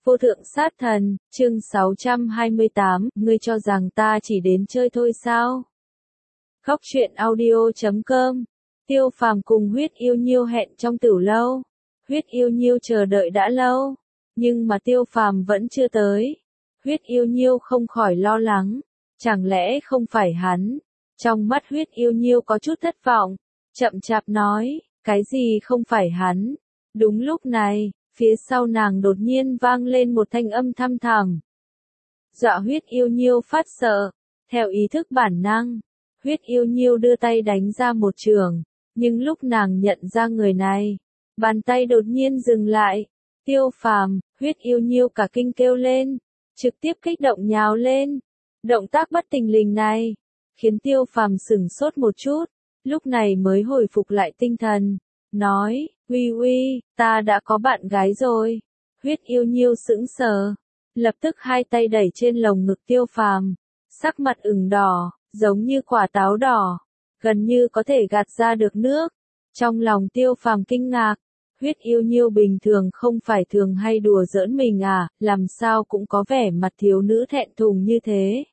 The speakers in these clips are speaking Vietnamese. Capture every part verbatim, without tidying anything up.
Vô thượng sát thần, chương sáu trăm hai mươi tám, ngươi cho rằng ta chỉ đến chơi thôi sao? Khóc chuyện audio chấm com. Tiêu Phàm cùng Huyết Yêu Nhiêu hẹn trong tửu lâu. Huyết Yêu Nhiêu chờ đợi đã lâu, nhưng mà Tiêu Phàm vẫn chưa tới. Huyết Yêu Nhiêu không khỏi lo lắng, chẳng lẽ không phải hắn? Trong mắt Huyết Yêu Nhiêu có chút thất vọng, chậm chạp nói, cái gì không phải hắn? Đúng lúc này, phía sau nàng đột nhiên vang lên một thanh âm thăm thẳm. Dọa Huyết Yêu Nhiêu phát sợ, theo ý thức bản năng, Huyết Yêu Nhiêu đưa tay đánh ra một trường, nhưng lúc nàng nhận ra người này, bàn tay đột nhiên dừng lại. Tiêu Phàm, Huyết Yêu Nhiêu cả kinh kêu lên, trực tiếp kích động nhào lên. Động tác bất thình lình này khiến Tiêu Phàm sửng sốt một chút, lúc này mới hồi phục lại tinh thần, nói, uy uy, ta đã có bạn gái rồi. Huyết Yêu Nhiêu sững sờ, lập tức hai tay đẩy trên lồng ngực Tiêu Phàm, sắc mặt ửng đỏ, giống như quả táo đỏ, gần như có thể gạt ra được nước. Trong lòng Tiêu Phàm kinh ngạc, Huyết Yêu Nhiêu bình thường không phải thường hay đùa giỡn mình à, làm sao cũng có vẻ mặt thiếu nữ thẹn thùng như thế.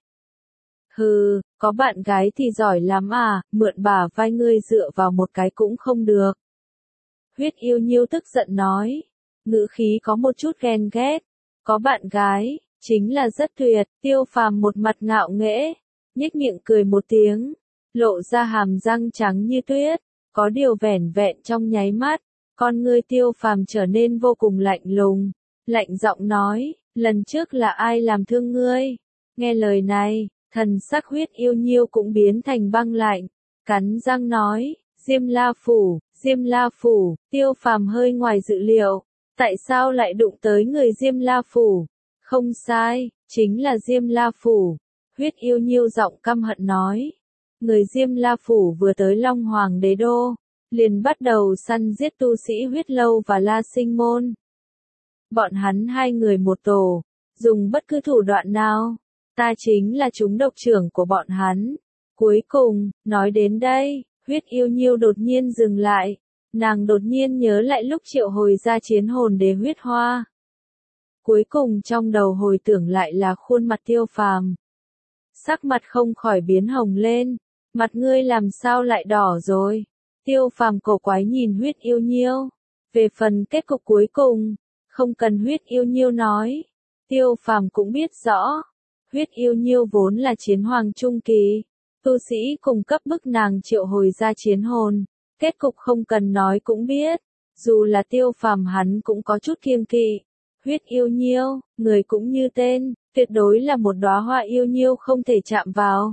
Hừ, có bạn gái thì giỏi lắm à, mượn bả vai ngươi dựa vào một cái cũng không được. Huyết Yêu Nhiêu tức giận nói, ngữ khí có một chút ghen ghét, có bạn gái, chính là rất tuyệt. Tiêu Phàm một mặt ngạo nghễ, nhếch miệng cười một tiếng, lộ ra hàm răng trắng như tuyết, có điều vẻn vẹn trong nháy mắt, con ngươi Tiêu Phàm trở nên vô cùng lạnh lùng, lạnh giọng nói, lần trước là ai làm thương ngươi? Nghe lời này, thần sắc Huyết Yêu Nhiêu cũng biến thành băng lạnh, cắn răng nói, Diêm La Phủ, Diêm La Phủ. Tiêu Phàm hơi ngoài dự liệu, tại sao lại đụng tới người Diêm La Phủ? Không sai, chính là Diêm La Phủ. Huyết Yêu Nhiêu giọng căm hận nói, người Diêm La Phủ vừa tới Long Hoàng Đế Đô, liền bắt đầu săn giết tu sĩ Huyết Lâu và La Sinh Môn. Bọn hắn hai người một tổ, dùng bất cứ thủ đoạn nào, ta chính là chúng độc trưởng của bọn hắn. Cuối cùng, nói đến đây, Huyết Yêu Nhiêu đột nhiên dừng lại, nàng đột nhiên nhớ lại lúc triệu hồi ra chiến hồn đế huyết hoa. Cuối cùng trong đầu hồi tưởng lại là khuôn mặt Tiêu Phàm. Sắc mặt không khỏi biến hồng lên, mặt ngươi làm sao lại đỏ rồi? Tiêu Phàm cổ quái nhìn Huyết Yêu Nhiêu. Về phần kết cục cuối cùng, không cần Huyết Yêu Nhiêu nói, Tiêu Phàm cũng biết rõ. Huyết Yêu Nhiêu vốn là chiến hoàng trung kỳ, tu sĩ cùng cấp bức nàng triệu hồi ra chiến hồn, kết cục không cần nói cũng biết, dù là Tiêu Phàm hắn cũng có chút kiêng kỵ. Huyết Yêu Nhiêu, người cũng như tên, tuyệt đối là một đóa hoa yêu nhiêu không thể chạm vào.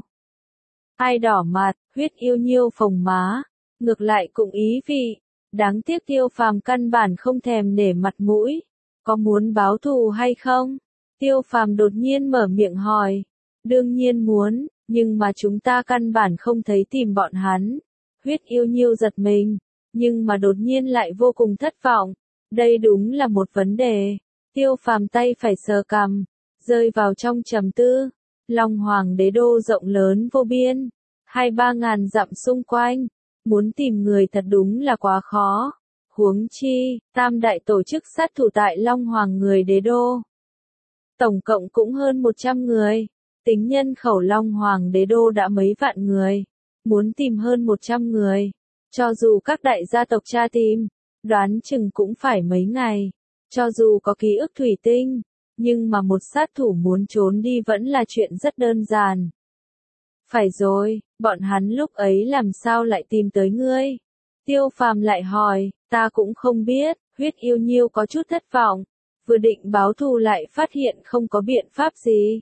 Ai đỏ mặt, Huyết Yêu Nhiêu phồng má, ngược lại cũng ý vị, đáng tiếc Tiêu Phàm căn bản không thèm nể mặt mũi, có muốn báo thù hay không? Tiêu Phàm đột nhiên mở miệng hỏi, đương nhiên muốn, nhưng mà chúng ta căn bản không thấy tìm bọn hắn. Huyết Yêu Nhiêu giật mình, nhưng mà đột nhiên lại vô cùng thất vọng, đây đúng là một vấn đề. Tiêu Phàm tay phải sờ cằm, rơi vào trong trầm tư. Long Hoàng Đế Đô rộng lớn vô biên, hai ba ngàn dặm xung quanh, muốn tìm người thật đúng là quá khó. Huống chi, tam đại tổ chức sát thủ tại Long Hoàng người Đế Đô, tổng cộng cũng hơn một trăm người, tính nhân khẩu Long Hoàng Đế Đô đã mấy vạn người, muốn tìm hơn một trăm người, cho dù các đại gia tộc tra tìm, đoán chừng cũng phải mấy ngày. Cho dù có ký ức thủy tinh, nhưng mà một sát thủ muốn trốn đi vẫn là chuyện rất đơn giản. Phải rồi, bọn hắn lúc ấy làm sao lại tìm tới ngươi? Tiêu Phàm lại hỏi, ta cũng không biết. Huyết Yêu Nhiêu có chút thất vọng, vừa định báo thù lại phát hiện không có biện pháp gì.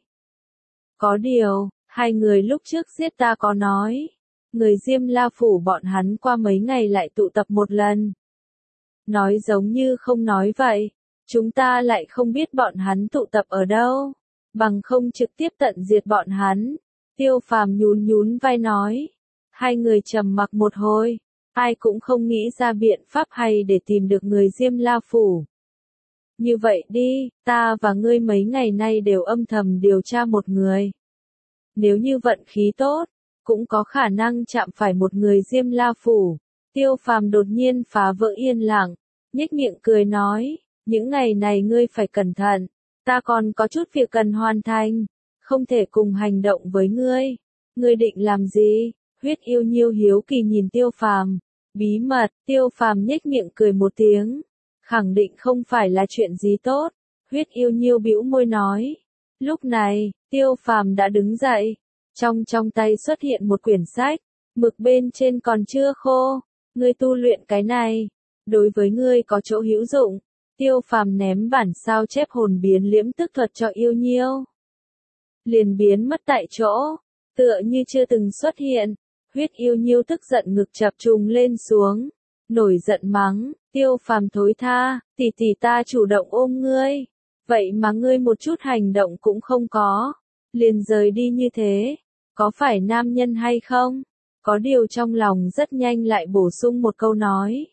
Có điều, hai người lúc trước giết ta có nói, người Diêm La Phủ bọn hắn qua mấy ngày lại tụ tập một lần. Nói giống như không nói vậy, chúng ta lại không biết bọn hắn tụ tập ở đâu, bằng không trực tiếp tận diệt bọn hắn. Tiêu Phàm nhún nhún vai nói, hai người trầm mặc một hồi, ai cũng không nghĩ ra biện pháp hay để tìm được người Diêm La Phủ. Như vậy đi, ta và ngươi mấy ngày nay đều âm thầm điều tra một người. Nếu như vận khí tốt, cũng có khả năng chạm phải một người Diêm La Phủ. Tiêu Phàm đột nhiên phá vỡ yên lặng, nhếch miệng cười nói, những ngày này ngươi phải cẩn thận, Ta còn có chút việc cần hoàn thành, không thể cùng hành động với ngươi. Ngươi định làm gì? Huyết Yêu Nhiêu hiếu kỳ nhìn Tiêu Phàm. Bí mật, Tiêu Phàm nhếch miệng cười một tiếng. Khẳng định không phải là chuyện gì tốt. Huyết Yêu Nhiêu bĩu môi nói. Lúc này, Tiêu Phàm đã đứng dậy. Trong trong tay xuất hiện một quyển sách. Mực bên trên còn chưa khô. Ngươi tu luyện cái này. Đối với ngươi có chỗ hữu dụng. Tiêu Phàm ném bản sao chép hồn biến liễm tức thuật cho Yêu Nhiêu. Liền biến mất tại chỗ. Tựa như chưa từng xuất hiện. Huyết Yêu Nhiêu tức giận ngực chập trùng lên xuống. Nổi giận mắng, Tiêu Phàm thối tha, tỷ tỷ ta chủ động ôm ngươi. Vậy mà ngươi một chút hành động cũng không có. Liền rời đi như thế. Có phải nam nhân hay không? Có điều trong lòng rất nhanh lại bổ sung một câu nói.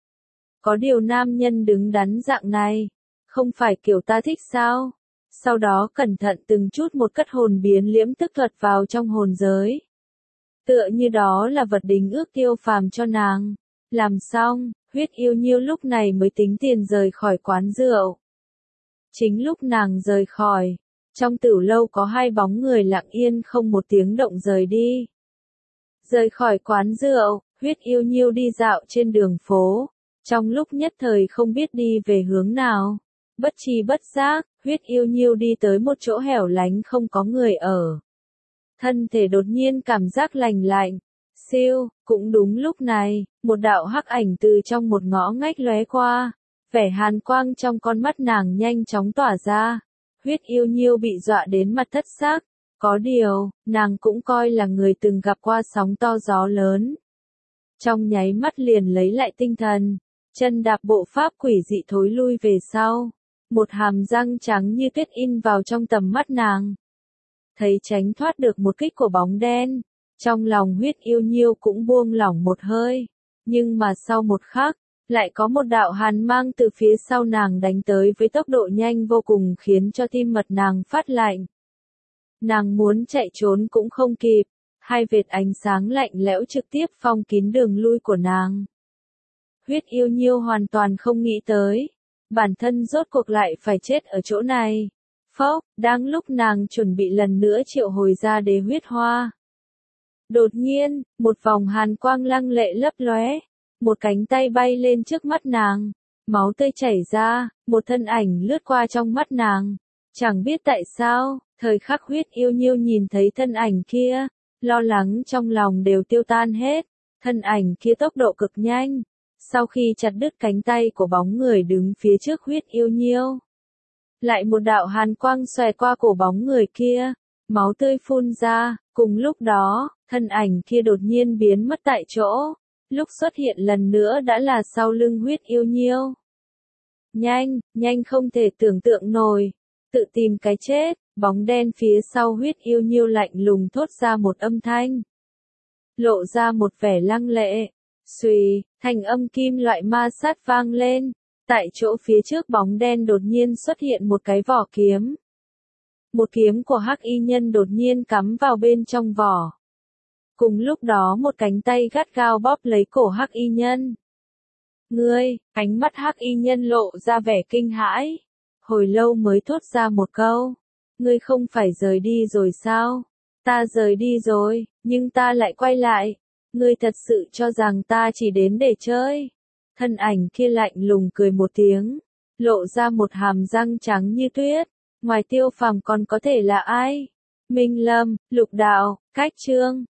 Có điều nam nhân đứng đắn dạng này. Không phải kiểu ta thích sao? Sau đó cẩn thận từng chút một cất hồn biến liễm tức thuật vào trong hồn giới. Tựa như đó là vật đính ước Tiêu Phàm cho nàng. Làm xong, Huyết Yêu Nhiêu lúc này mới tính tiền rời khỏi quán rượu. Chính lúc nàng rời khỏi, trong tửu lâu có hai bóng người lặng yên không một tiếng động rời đi. Rời khỏi quán rượu, Huyết Yêu Nhiêu đi dạo trên đường phố, trong lúc nhất thời không biết đi về hướng nào. Bất tri bất giác, Huyết Yêu Nhiêu đi tới một chỗ hẻo lánh không có người ở. Thân thể đột nhiên cảm giác lành lạnh. Siêu, cũng đúng lúc này, một đạo hắc ảnh từ trong một ngõ ngách lóe qua. Vẻ hàn quang trong con mắt nàng nhanh chóng tỏa ra. Huyết Yêu Nhiêu bị dọa đến mặt thất xác. Có điều, nàng cũng coi là người từng gặp qua sóng to gió lớn. Trong nháy mắt liền lấy lại tinh thần. Chân đạp bộ pháp quỷ dị thối lui về sau. Một hàm răng trắng như tuyết in vào trong tầm mắt nàng. Thấy tránh thoát được một kích của bóng đen. Trong lòng Huyết Yêu Nhiêu cũng buông lỏng một hơi. Nhưng mà sau một khắc, lại có một đạo hàn mang từ phía sau nàng đánh tới với tốc độ nhanh vô cùng khiến cho tim mật nàng phát lạnh. Nàng muốn chạy trốn cũng không kịp. Hai vệt ánh sáng lạnh lẽo trực tiếp phong kín đường lui của nàng. Huyết Yêu Nhiêu hoàn toàn không nghĩ tới. Bản thân rốt cuộc lại phải chết ở chỗ này. Phốc, đang lúc nàng chuẩn bị lần nữa triệu hồi ra đế huyết hoa. Đột nhiên, một vòng hàn quang lăng lệ lấp lóe, một cánh tay bay lên trước mắt nàng, máu tươi chảy ra, một thân ảnh lướt qua trong mắt nàng. Chẳng biết tại sao, thời khắc Huyết Yêu Nhiêu nhìn thấy thân ảnh kia, lo lắng trong lòng đều tiêu tan hết. Thân ảnh kia tốc độ cực nhanh, sau khi chặt đứt cánh tay của bóng người đứng phía trước Huyết Yêu Nhiêu. Lại một đạo hàn quang xòe qua cổ bóng người kia, máu tươi phun ra, cùng lúc đó, thân ảnh kia đột nhiên biến mất tại chỗ, lúc xuất hiện lần nữa đã là sau lưng Huyết Yêu Nhiêu. Nhanh, nhanh không thể tưởng tượng nổi, tự tìm cái chết, bóng đen phía sau Huyết Yêu Nhiêu lạnh lùng thốt ra một âm thanh. Lộ ra một vẻ lăng lệ, xùy, thành âm kim loại ma sát vang lên. Tại chỗ phía trước bóng đen đột nhiên xuất hiện một cái vỏ kiếm. Một kiếm của hắc y nhân đột nhiên cắm vào bên trong vỏ. Cùng lúc đó một cánh tay gắt gao bóp lấy cổ hắc y nhân. Ngươi, ánh mắt hắc y nhân lộ ra vẻ kinh hãi. Hồi lâu mới thốt ra một câu. Ngươi không phải rời đi rồi sao? Ta rời đi rồi, nhưng ta lại quay lại. Ngươi thật sự cho rằng ta chỉ đến để chơi. Thân ảnh kia lạnh lùng cười một tiếng, lộ ra một hàm răng trắng như tuyết. Ngoài Tiêu Phàm còn có thể là ai? Minh Lâm, Lục Đạo, Cách Trương.